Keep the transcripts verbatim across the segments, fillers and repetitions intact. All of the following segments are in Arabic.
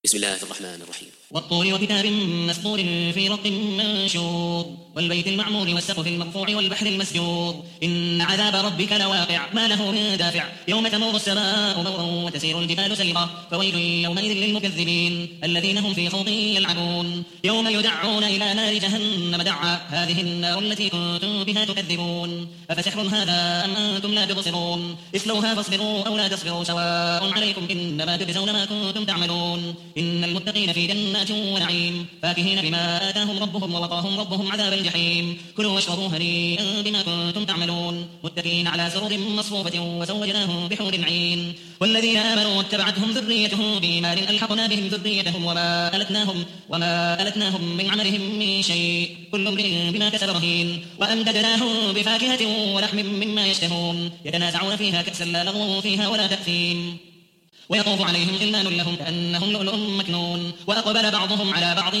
بسم الله الرحمن الرحيم. والطور وكتاب مسطور في رق منشور والبيت المعمور والسقف المرفوع والبحر المسجور إن عذاب ربك لواقع ما له من دافع يوم تمور السماء مورا وتسير الجبال سيرا فويل يومئذ للمكذبين الذين هم في خوض يلعبون يوم يدعون إلى نار جهنم دعا هذه النار التي كنتم بها تكذبون أفسحر هذا أم أنتم لا تبصرون اصلوها فاصبروا أو لا تصبروا سواء عليكم إنما تجزون ما كنتم تعملون إن المتقين في جنات ونعيم فاكهين بما آتاهم ربهم ووقاهم ربهم عذاب الجحيم كلوا واشربوا هنيئا بما كنتم تعملون متكئين على سرر مصفوفة وزوجناهم بحور عين والذين آمنوا واتبعتهم ذريتهم بإيمان ألحقنا بهم ذريتهم وما ألتناهم وما ألتناهم من عملهم من شيء كل امرئ بما كسب رهين وأمددناهم بفاكهة ولحم مما يشتهون يتنازعون فيها كأسا لا لغو فيها ولا تأثيم ويطوف عليهم غلمان لهم كأنهم لؤلؤ مكنون وأقبل بعضهم على بعض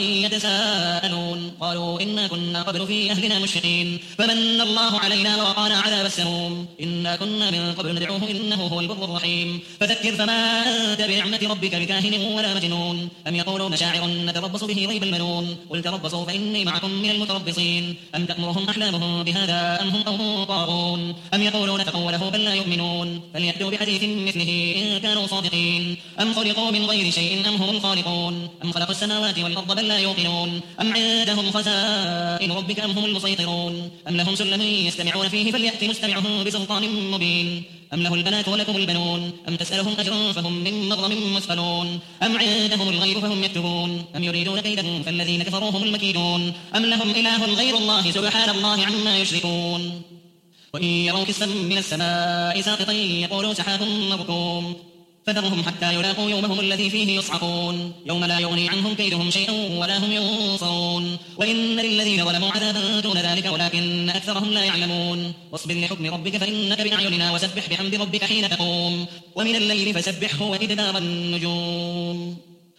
يتساءلون قالوا إنا كنا قبل في أهلنا مشفقين فمن الله علينا ووقانا عذاب السموم إنا كنا من قبل ندعوه إنه هو البر الرحيم فذكر فما أنت بنعمة ربك بكاهن ولا مجنون أم يقولون شاعر نتربص به ريب المنون قل تربصوا فإني معكم من المتربصين أم تأمرهم أحلامهم بهذا أم هم قوم طاغون أم يقولون تقوله بل لا يؤمنون فليأتوا بحديث مثله إن كانوا صادقين أم خلقوا من غير شيء أم هم الخالقون أم خلقوا السماوات والأرض بل لا يوقنون أم عندهم خزائن ربك أم هم المسيطرون أم لهم سلم يستمعون فيه فليأت مستمعهم بسلطان مبين أم له البنات ولكم البنون أم تسألهم أجرا فهم من مغرم مثقلون أم عندهم الغيب فهم يكتبون أم يريدون كيدا فالذين كفروا هم المكيدون أم لهم إله غير الله سبحان الله عما يشركون وإن يروا كسفا من السماء ساقطا يقولوا سحاب مركوم فذرهم حتى يلاقوا يومهم الذي فيه يصعقون يوم لا يغني عنهم كيدهم شيئا ولا هم ينصرون وإن للذين ظلموا عذابا دون ذلك ولكن أكثرهم لا يعلمون واصبر لحكم ربك فإنك بأعيننا وسبح بحمد ربك حين تقوم ومن الليل فسبحه وإدبار النجوم.